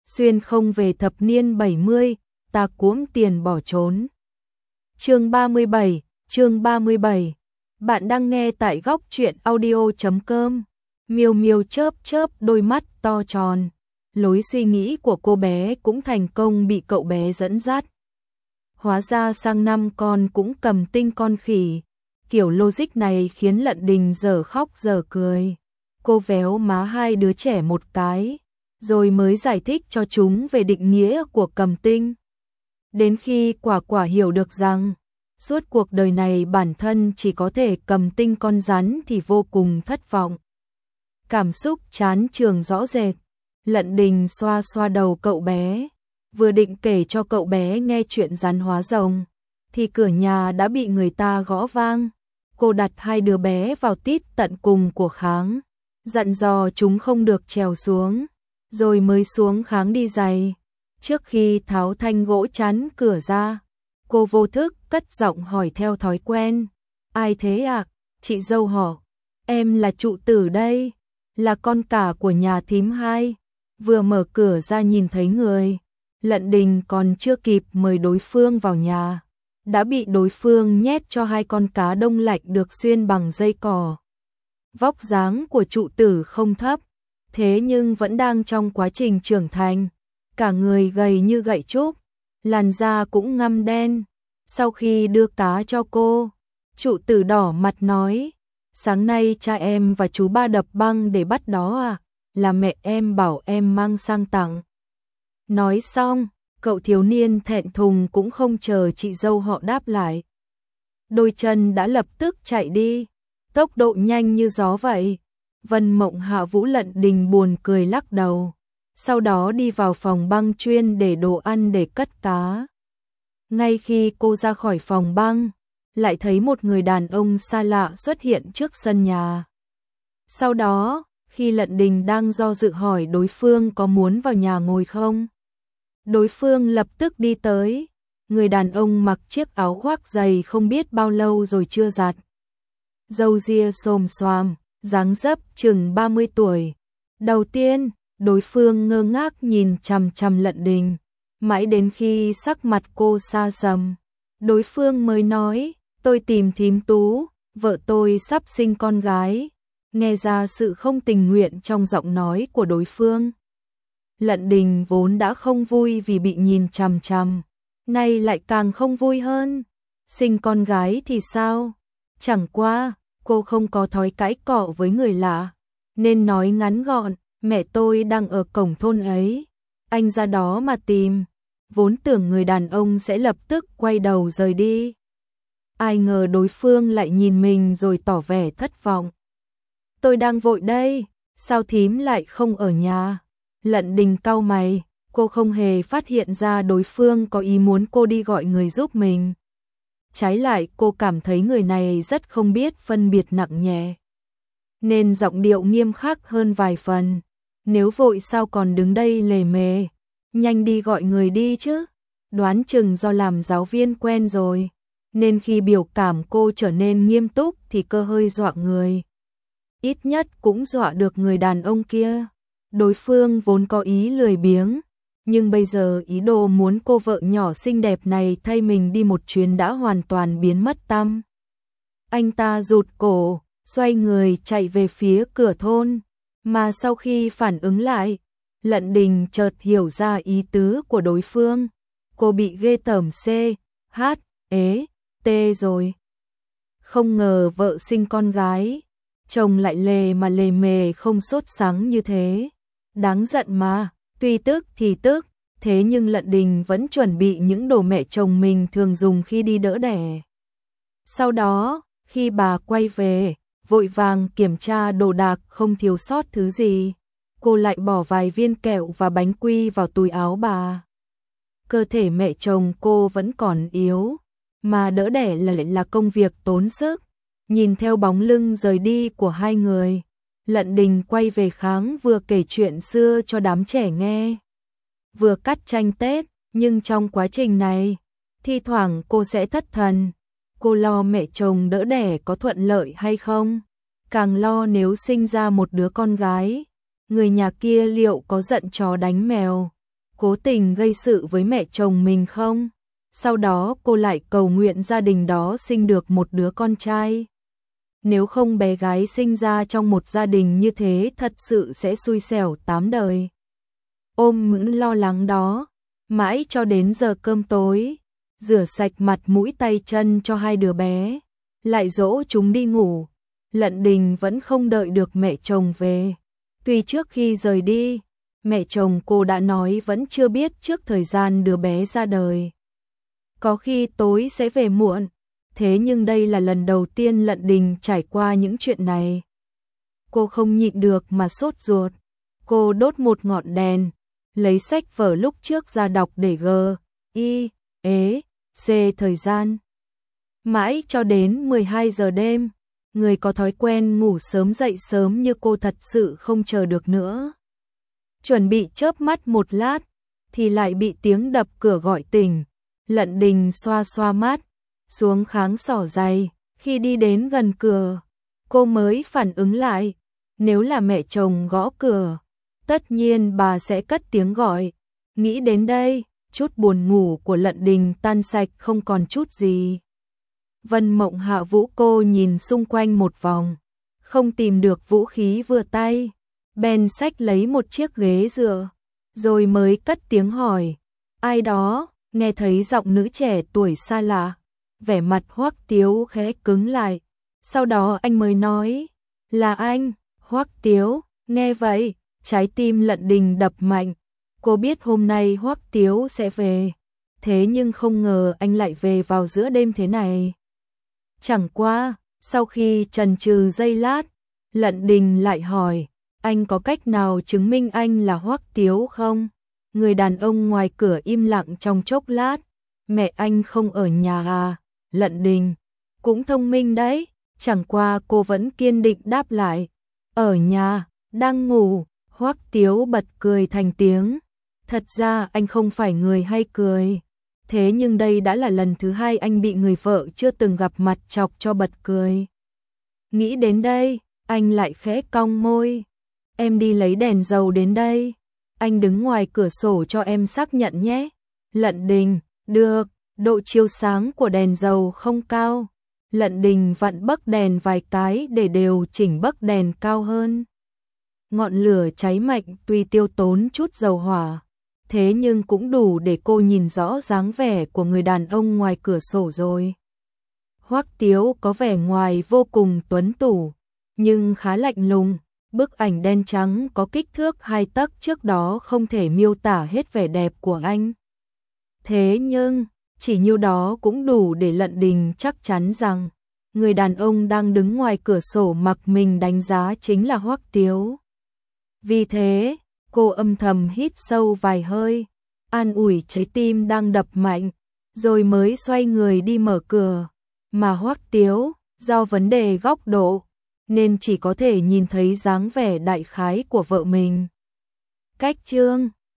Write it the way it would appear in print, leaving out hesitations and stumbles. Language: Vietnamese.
xuyên không về thập niên 70, ta cuỗm tiền bỏ trốn. Chương 37. Bạn đang nghe tại góc truyện audio.com. Miêu Miêu chớp chớp đôi mắt to tròn. Lối suy nghĩ của cô bé cũng thành công bị cậu bé dẫn dắt. Hóa ra sang năm con cũng cầm tinh con khỉ. Kiểu logic này khiến Lận Đình dở khóc dở cười. Cô véo má hai đứa trẻ một cái, rồi mới giải thích cho chúng về định nghĩa của cầm tinh. Đến khi Quả Quả hiểu được rằng suốt cuộc đời này bản thân chỉ có thể cầm tinh con rắn thì vô cùng thất vọng. Cảm xúc chán chường rõ rệt. Lận Đình xoa xoa đầu cậu bé, vừa định kể cho cậu bé nghe chuyện rắn hóa rồng, thì cửa nhà đã bị người ta gõ vang. Cô đặt hai đứa bé vào tít tận cùng của kháng, dặn dò chúng không được trèo xuống, rồi mới xuống kháng đi giày. Trước khi tháo thanh gỗ chắn cửa ra, cô vô thức cất giọng hỏi theo thói quen. Ai thế ạ? Chị dâu họ. Em là trụ tử đây, là con cả của nhà thím hai. Vừa mở cửa ra nhìn thấy người, Lận Đình còn chưa kịp mời đối phương vào nhà, đã bị đối phương nhét cho hai con cá đông lạnh được xuyên bằng dây cỏ. Vóc dáng của trụ tử không thấp, thế nhưng vẫn đang trong quá trình trưởng thành, cả người gầy như gậy trúc, làn da cũng ngăm đen. Sau khi đưa cá cho cô, trụ tử đỏ mặt nói, sáng nay cha em và chú ba đập băng để bắt đó à, là mẹ em bảo em mang sang tặng. Nói xong, cậu thiếu niên thẹn thùng cũng không chờ chị dâu họ đáp lại. Đôi chân đã lập tức chạy đi, tốc độ nhanh như gió vậy. Vân Mộng Hạ Vũ Lận Đình buồn cười lắc đầu, sau đó đi vào phòng băng chuyên để đồ ăn để cất cá. Ngay khi cô ra khỏi phòng băng, lại thấy một người đàn ông xa lạ xuất hiện trước sân nhà. Sau đó, khi Lận Đình đang do dự hỏi đối phương có muốn vào nhà ngồi không, đối phương lập tức đi tới. Người đàn ông mặc chiếc áo khoác dày không biết bao lâu rồi chưa giặt, râu ria xồm xoàm, dáng dấp chừng 30 tuổi. Đầu tiên, đối phương ngơ ngác nhìn chằm chằm Lận Đình, mãi đến khi sắc mặt cô xa sầm, đối phương mới nói, tôi tìm thím Tú, vợ tôi sắp sinh con gái. Nghe ra sự không tình nguyện trong giọng nói của đối phương. Lận Đình vốn đã không vui vì bị nhìn chằm chằm, nay lại càng không vui hơn. Sinh con gái thì sao? Chẳng qua, cô không có thói cãi cọ với người lạ, nên nói ngắn gọn, mẹ tôi đang ở cổng thôn ấy, anh ra đó mà tìm. Vốn tưởng người đàn ông sẽ lập tức quay đầu rời đi. Ai ngờ đối phương lại nhìn mình rồi tỏ vẻ thất vọng. Tôi đang vội đây, sao thím lại không ở nhà? Lận Đình cau mày, cô không hề phát hiện ra đối phương có ý muốn cô đi gọi người giúp mình. Trái lại cô cảm thấy người này rất không biết phân biệt nặng nhẹ, nên giọng điệu nghiêm khắc hơn vài phần. Nếu vội sao còn đứng đây lề mề, nhanh đi gọi người đi chứ. Đoán chừng do làm giáo viên quen rồi, nên khi biểu cảm cô trở nên nghiêm túc thì cơ hơi dọa người. Ít nhất cũng dọa được người đàn ông kia. Đối phương vốn có ý lười biếng, nhưng bây giờ ý đồ muốn cô vợ nhỏ xinh đẹp này thay mình đi một chuyến đã hoàn toàn biến mất tăm. Anh ta rụt cổ, xoay người chạy về phía cửa thôn, mà sau khi phản ứng lại, Lận Đình chợt hiểu ra ý tứ của đối phương. Cô bị ghê tởm CHT rồi. Không ngờ vợ sinh con gái, chồng lại lề mà lề mề không sốt sắng như thế. Đáng giận mà, tuy tức thì tức, thế nhưng Lận Đình vẫn chuẩn bị những đồ mẹ chồng mình thường dùng khi đi đỡ đẻ. Sau đó, khi bà quay về, vội vàng kiểm tra đồ đạc không thiếu sót thứ gì, cô lại bỏ vài viên kẹo và bánh quy vào túi áo bà. Cơ thể mẹ chồng cô vẫn còn yếu, mà đỡ đẻ lại là công việc tốn sức. Nhìn theo bóng lưng rời đi của hai người, Lận Đình quay về kháng, vừa kể chuyện xưa cho đám trẻ nghe, vừa cắt tranh Tết. Nhưng trong quá trình này, thi thoảng cô sẽ thất thần. Cô lo mẹ chồng đỡ đẻ có thuận lợi hay không, càng lo nếu sinh ra một đứa con gái, người nhà kia liệu có giận chó đánh mèo. cố tình gây sự với mẹ chồng mình không? Sau đó cô lại cầu nguyện gia đình đó sinh được một đứa con trai. Nếu không bé gái sinh ra trong một gia đình như thế thật sự sẽ xui xẻo 8 đời. Ôm những lo lắng đó, mãi cho đến giờ cơm tối, rửa sạch mặt mũi tay chân cho hai đứa bé, lại dỗ chúng đi ngủ. Lận Đình vẫn không đợi được mẹ chồng về. Tuy trước khi rời đi, mẹ chồng cô đã nói vẫn chưa biết trước thời gian đứa bé ra đời. Có khi tối sẽ về muộn, thế nhưng đây là lần đầu tiên Lận Đình trải qua những chuyện này. Cô không nhịn được mà sốt ruột. Cô đốt một ngọn đèn, lấy sách vở lúc trước ra đọc để thời gian. Mãi cho đến 12 giờ đêm, người có thói quen ngủ sớm dậy sớm như cô thật sự không chờ được nữa. Chuẩn bị chớp mắt một lát, thì lại bị tiếng đập cửa gọi tỉnh. Lận Đình xoa xoa mắt, xuống kháng xỏ giày. Khi đi đến gần cửa, cô mới phản ứng lại. Nếu là mẹ chồng gõ cửa, tất nhiên bà sẽ cất tiếng gọi. Nghĩ đến đây, chút buồn ngủ của Lận Đình tan sạch không còn chút gì. Vân Mộng hạ vũ cô nhìn xung quanh một vòng, không tìm được vũ khí vừa tay. Bèn xách lấy một chiếc ghế dựa, rồi mới cất tiếng hỏi. Ai đó? Nghe thấy giọng nữ trẻ tuổi xa lạ, vẻ mặt Hoắc Tiếu khẽ cứng lại. Sau đó anh mới nói, là anh. Hoắc Tiếu, nghe vậy, trái tim Lận Đình đập mạnh. Cô biết hôm nay Hoắc Tiếu sẽ về, thế nhưng không ngờ anh lại về vào giữa đêm thế này. Chẳng qua, sau khi chần chừ giây lát, Lận Đình lại hỏi, anh có cách nào chứng minh anh là Hoắc Tiếu không? Người đàn ông ngoài cửa im lặng trong chốc lát. Mẹ anh không ở nhà à? Lận Đình cũng thông minh đấy. Chẳng qua cô vẫn kiên định đáp lại. Ở nhà, đang ngủ. Hoắc Tiếu bật cười thành tiếng. Thật ra anh không phải người hay cười. Thế nhưng đây đã là lần thứ hai anh bị người vợ chưa từng gặp mặt chọc cho bật cười. Nghĩ đến đây, anh lại khẽ cong môi. Em đi lấy đèn dầu đến đây. Anh đứng ngoài cửa sổ cho em xác nhận nhé. Lận Đình, được, độ chiếu sáng của đèn dầu không cao. Lận Đình vặn bấc đèn vài cái để điều chỉnh bấc đèn cao hơn. Ngọn lửa cháy mạnh tuy tiêu tốn chút dầu hỏa, thế nhưng cũng đủ để cô nhìn rõ dáng vẻ của người đàn ông ngoài cửa sổ rồi. Hoắc Tiếu có vẻ ngoài vô cùng tuấn tủ, nhưng khá lạnh lùng. Bức ảnh đen trắng có kích thước 2 tấc trước đó không thể miêu tả hết vẻ đẹp của anh. Thế nhưng, chỉ nhiêu đó cũng đủ để Lận Đình chắc chắn rằng người đàn ông đang đứng ngoài cửa sổ mặc mình đánh giá chính là Hoắc Tiếu. Vì thế, cô âm thầm hít sâu vài hơi, an ủi trái tim đang đập mạnh, rồi mới xoay người đi mở cửa. Mà Hoắc Tiếu, do vấn đề góc độ, nên chỉ có thể nhìn thấy dáng vẻ đại khái của vợ mình. Cách chương